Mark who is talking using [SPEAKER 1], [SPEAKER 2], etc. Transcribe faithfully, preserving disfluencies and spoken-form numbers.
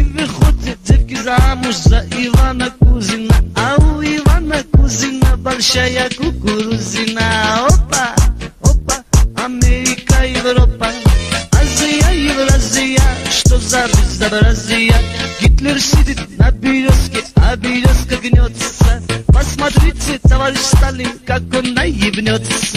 [SPEAKER 1] выходят девки замуж за Ивана Кузина, а у Ивана Кузина большая кукурузина. Опа, опа, Америка, Европа, Азия, Евразия, что за безобразие? Гитлер сидит на березке, а березка гнется. Посмотрите, товарищ Сталин, как он наебнется.